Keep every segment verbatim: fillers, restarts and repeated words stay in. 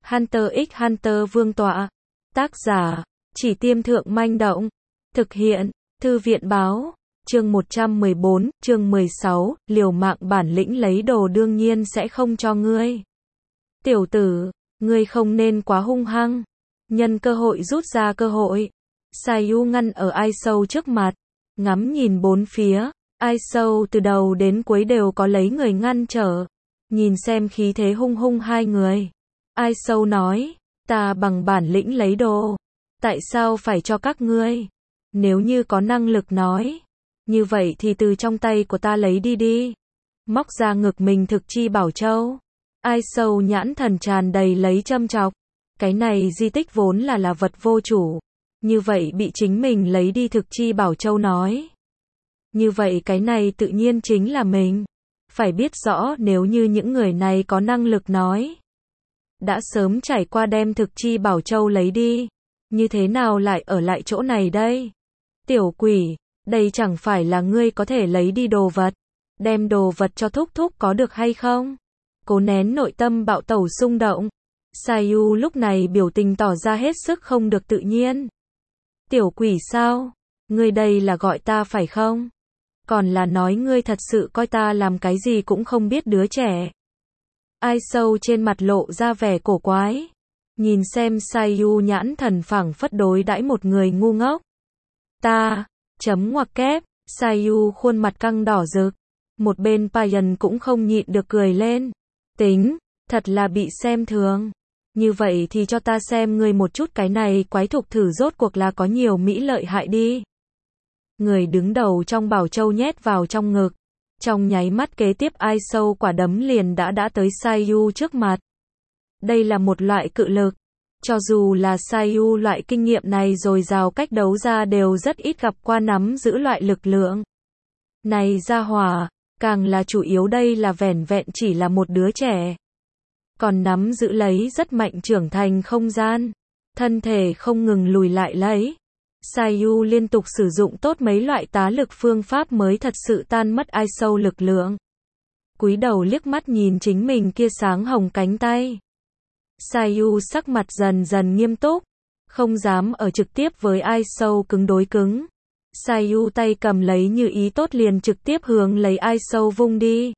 Hunter x Hunter Vương tọa. Tác giả, Chỉ Tiêm Thượng Manh Động. Thực hiện, Thư viện Báo. Chương một trăm mười bốn, chương mười sáu, liều mạng bản lĩnh lấy đồ đương nhiên sẽ không cho ngươi. Tiểu tử, ngươi không nên quá hung hăng. Nhân cơ hội rút ra cơ hội. Sayu ngăn ở Ai Sâu trước mặt, ngắm nhìn bốn phía. Ai Sâu từ đầu đến cuối đều có lấy người ngăn trở. Nhìn xem khí thế hung hung hai người. Ai Sâu nói, ta bằng bản lĩnh lấy đồ. Tại sao phải cho các ngươi? Nếu như có năng lực nói, như vậy thì từ trong tay của ta lấy đi đi. Móc ra ngực mình thực chi bảo châu. Ai Sâu nhãn thần tràn đầy lấy châm chọc. Cái này di tích vốn là là vật vô chủ. Như vậy bị chính mình lấy đi thực chi bảo châu nói. Như vậy cái này tự nhiên chính là mình. Phải biết rõ nếu như những người này có năng lực nói. Đã sớm trải qua đem thực chi bảo châu lấy đi. Như thế nào lại ở lại chỗ này đây? Tiểu quỷ, đây chẳng phải là ngươi có thể lấy đi đồ vật. Đem đồ vật cho thúc thúc có được hay không? Cố nén nội tâm bạo tẩu xung động. Sayu lúc này biểu tình tỏ ra hết sức không được tự nhiên. Tiểu quỷ sao? Ngươi đây là gọi ta phải không? Còn là nói ngươi thật sự coi ta làm cái gì cũng không biết đứa trẻ. Ai Sâu trên mặt lộ ra vẻ cổ quái. Nhìn xem Sayu nhãn thần phảng phất đối đãi một người ngu ngốc. Ta, chấm ngoặc kép, Sayu khuôn mặt căng đỏ rực. Một bên Payan cũng không nhịn được cười lên. Tính, thật là bị xem thường. Như vậy thì cho ta xem ngươi một chút cái này quái thục thử rốt cuộc là có nhiều mỹ lợi hại đi. Người đứng đầu trong bảo châu nhét vào trong ngực. Trong nháy mắt kế tiếp Ai Sâu quả đấm liền đã đã tới Sayu trước mặt. Đây là một loại cự lực. Cho dù là Sayu loại kinh nghiệm này dồi dào cách đấu ra đều rất ít gặp qua nắm giữ loại lực lượng. Này gia hỏa, càng là chủ yếu đây là vẻn vẹn chỉ là một đứa trẻ. Còn nắm giữ lấy rất mạnh trưởng thành không gian. Thân thể không ngừng lùi lại lấy. Sayu liên tục sử dụng tốt mấy loại tá lực phương pháp mới thật sự tan mất Ai Sâu lực lượng. Cúi đầu liếc mắt nhìn chính mình kia sáng hồng cánh tay. Sayu sắc mặt dần dần nghiêm túc. Không dám ở trực tiếp với Ai Sâu cứng đối cứng. Sayu tay cầm lấy như ý tốt liền trực tiếp hướng lấy Ai Sâu vung đi.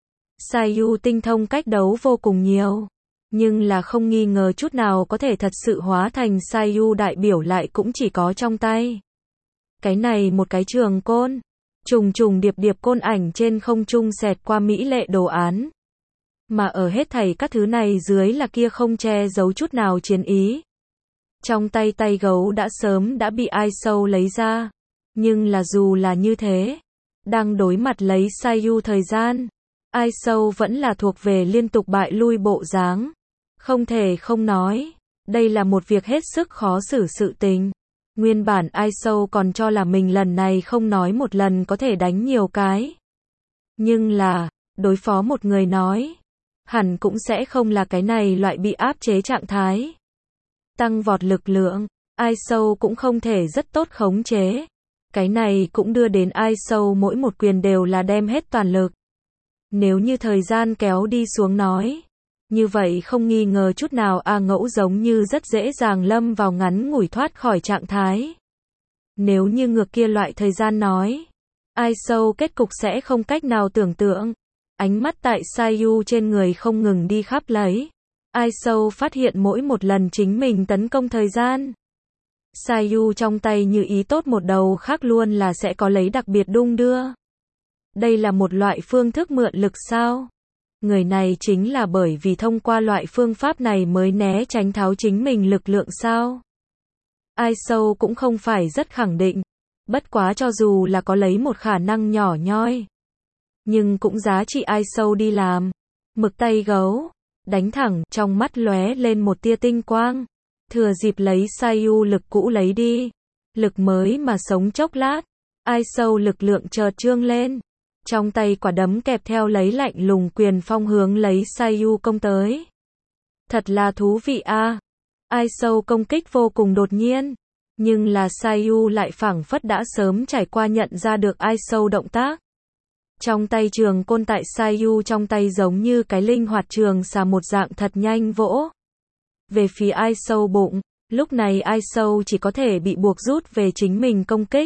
Sayu tinh thông cách đấu vô cùng nhiều. Nhưng là không nghi ngờ chút nào có thể thật sự hóa thành Sayu đại biểu lại cũng chỉ có trong tay. Cái này một cái trường côn. Trùng trùng điệp điệp côn ảnh trên không trung xẹt qua mỹ lệ đồ án. Mà ở hết thảy các thứ này dưới là kia không che giấu chút nào chiến ý. Trong tay tay gấu đã sớm đã bị Ai Sâu lấy ra. Nhưng là dù là như thế, đang đối mặt lấy Sayu thời gian, Ai Sâu vẫn là thuộc về liên tục bại lui bộ dáng. Không thể không nói, đây là một việc hết sức khó xử sự tình. Nguyên bản Ai Sâu còn cho là mình lần này không nói một lần có thể đánh nhiều cái. Nhưng là, đối phó một người nói, hẳn cũng sẽ không là cái này loại bị áp chế trạng thái. Tăng vọt lực lượng, Ai Sâu cũng không thể rất tốt khống chế. Cái này cũng đưa đến Ai Sâu mỗi một quyền đều là đem hết toàn lực. Nếu như thời gian kéo đi xuống nói, như vậy không nghi ngờ chút nào A Ngẫu giống như rất dễ dàng lâm vào ngắn ngủi thoát khỏi trạng thái. Nếu như ngược kia loại thời gian nói, Ai Sâu kết cục sẽ không cách nào tưởng tượng. Ánh mắt tại Sayu trên người không ngừng đi khắp lấy. Ai Sâu phát hiện mỗi một lần chính mình tấn công thời gian. Sayu trong tay như ý tốt một đầu khác luôn là sẽ có lấy đặc biệt đung đưa. Đây là một loại phương thức mượn lực sao? Người này chính là bởi vì thông qua loại phương pháp này mới né tránh tháo chính mình lực lượng sao? Ai Sâu cũng không phải rất khẳng định. Bất quá cho dù là có lấy một khả năng nhỏ nhoi. Nhưng cũng giá trị Ai Sâu đi làm. Mực tay gấu. Đánh thẳng, trong mắt lóe lên một tia tinh quang. Thừa dịp lấy Sayu lực cũ lấy đi. Lực mới mà sống chốc lát. Ai Sâu lực lượng chợt trương lên. Trong tay quả đấm kẹp theo lấy lạnh lùng quyền phong hướng lấy Sayu công tới. Thật là thú vị a. Ai Sâu công kích vô cùng đột nhiên. Nhưng là Sayu lại phảng phất đã sớm trải qua nhận ra được Ai Sâu động tác. Trong tay trường côn tại Sayu trong tay giống như cái linh hoạt trường xà một dạng thật nhanh vỗ. về phía Ai Sâu bụng. Lúc này Ai Sâu chỉ có thể bị buộc rút về chính mình công kích.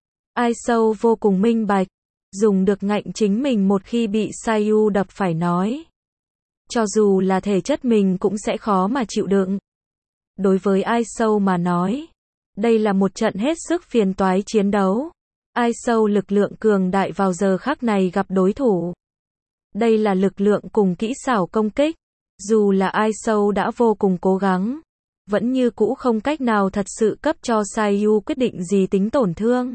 Ai Sâu vô cùng minh bạch, dùng được ngạnh chính mình một khi bị Sayu đập phải nói. Cho dù là thể chất mình cũng sẽ khó mà chịu đựng. Đối với Ai Sâu mà nói, đây là một trận hết sức phiền toái chiến đấu. Ai Sâu lực lượng cường đại vào giờ khắc này gặp đối thủ. Đây là lực lượng cùng kỹ xảo công kích. Dù là Ai Sâu đã vô cùng cố gắng, vẫn như cũ không cách nào thật sự cấp cho Sayu quyết định gì tính tổn thương.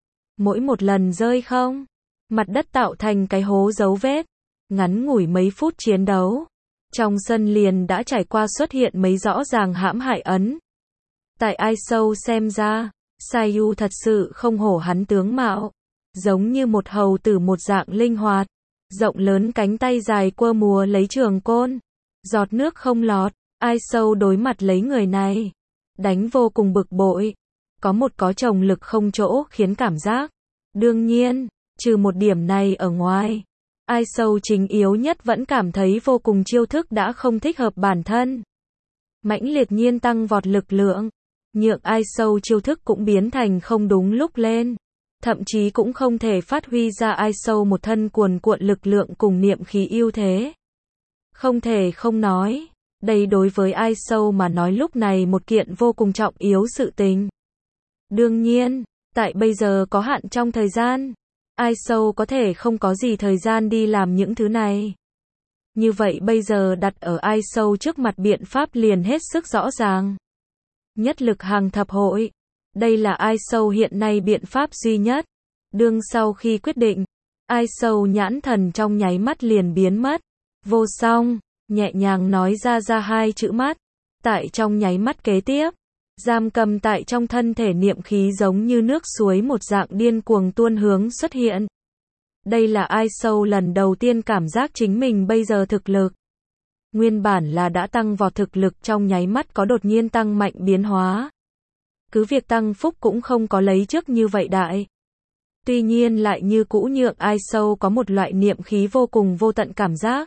Mỗi một lần rơi không, mặt đất tạo thành cái hố dấu vết. Ngắn ngủi mấy phút chiến đấu, trong sân liền đã trải qua xuất hiện mấy rõ ràng hãm hại ấn. Tại Ai Sâu xem ra, Sayu thật sự không hổ hắn tướng mạo, giống như một hầu tử một dạng linh hoạt, rộng lớn cánh tay dài quơ múa lấy trường côn, giọt nước không lọt. Ai Sâu đối mặt lấy người này, đánh vô cùng bực bội, có một có chồng lực không chỗ khiến cảm giác. Đương nhiên, trừ một điểm này ở ngoài, Ai Sâu chính yếu nhất vẫn cảm thấy vô cùng chiêu thức đã không thích hợp bản thân. Mãnh liệt nhiên tăng vọt lực lượng, nhượng Ai Sâu chiêu thức cũng biến thành không đúng lúc lên. Thậm chí cũng không thể phát huy ra Ai Sâu một thân cuồn cuộn lực lượng cùng niệm khí ưu thế. Không thể không nói, đây đối với Ai Sâu mà nói lúc này một kiện vô cùng trọng yếu sự tình. Đương nhiên, tại bây giờ có hạn trong thời gian, Ai Sâu có thể không có gì thời gian đi làm những thứ này. Như vậy bây giờ đặt ở Ai Sâu trước mặt biện pháp liền hết sức rõ ràng. Nhất lực hàng thập hội. Đây là Ai Sâu hiện nay biện pháp duy nhất. Đương sau khi quyết định, Ai Sâu nhãn thần trong nháy mắt liền biến mất. Vô song, nhẹ nhàng nói ra ra hai chữ mắt. Tại trong nháy mắt kế tiếp, giam cầm tại trong thân thể niệm khí giống như nước suối một dạng điên cuồng tuôn hướng xuất hiện. Đây là Ai Sâu lần đầu tiên cảm giác chính mình bây giờ thực lực. Nguyên bản là đã tăng vọt thực lực trong nháy mắt có đột nhiên tăng mạnh biến hóa. Cứ việc tăng phúc cũng không có lấy trước như vậy đại. Tuy nhiên lại như cũ nhượng Ai Sâu có một loại niệm khí vô cùng vô tận cảm giác.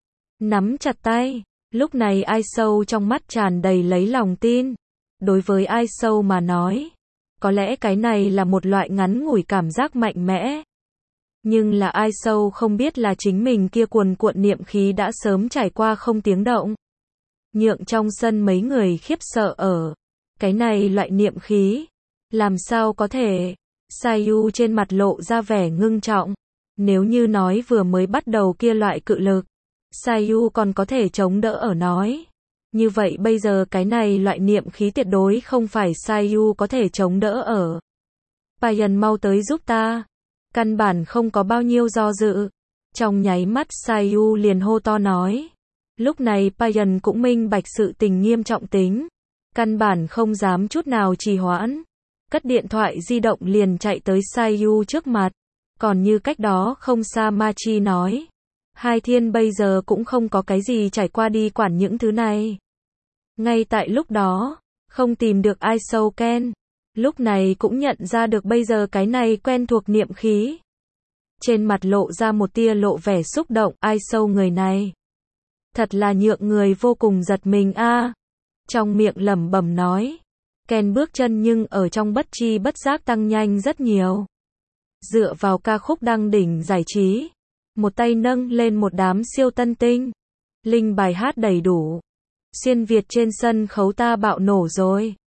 Nắm chặt tay, lúc này Ai Sâu trong mắt tràn đầy lấy lòng tin. Đối với Ai Sâu mà nói, có lẽ cái này là một loại ngắn ngủi cảm giác mạnh mẽ. Nhưng là Ai Sâu không biết là chính mình kia cuồn cuộn niệm khí đã sớm trải qua không tiếng động. Nhượng trong sân mấy người khiếp sợ ở. Cái này loại niệm khí, làm sao có thể? Sayu trên mặt lộ ra vẻ ngưng trọng. Nếu như nói vừa mới bắt đầu kia loại cự lực, Sayu còn có thể chống đỡ ở nói. Như vậy bây giờ cái này loại niệm khí tuyệt đối không phải Sayu có thể chống đỡ ở. Payan mau tới giúp ta. Căn bản không có bao nhiêu do dự. Trong nháy mắt Sayu liền hô to nói. Lúc này Payan cũng minh bạch sự tình nghiêm trọng tính. Căn bản không dám chút nào trì hoãn. Cất điện thoại di động liền chạy tới Sayu trước mặt. Còn như cách đó không xa Machi nói. Hai thiên bây giờ cũng không có cái gì trải qua đi quản những thứ này. Ngay tại lúc đó, không tìm được Ai Sâu Ken. Lúc này cũng nhận ra được bây giờ cái này quen thuộc niệm khí. Trên mặt lộ ra một tia lộ vẻ xúc động. Ai Sâu người này thật là nhượng người vô cùng giật mình a. À. Trong miệng lẩm bẩm nói. Ken bước chân nhưng ở trong bất chi bất giác tăng nhanh rất nhiều. Dựa vào ca khúc đăng đỉnh giải trí. Một tay nâng lên một đám siêu tân tinh. Linh bài hát đầy đủ. Xuyên Việt trên sân khấu ta bạo nổ rồi.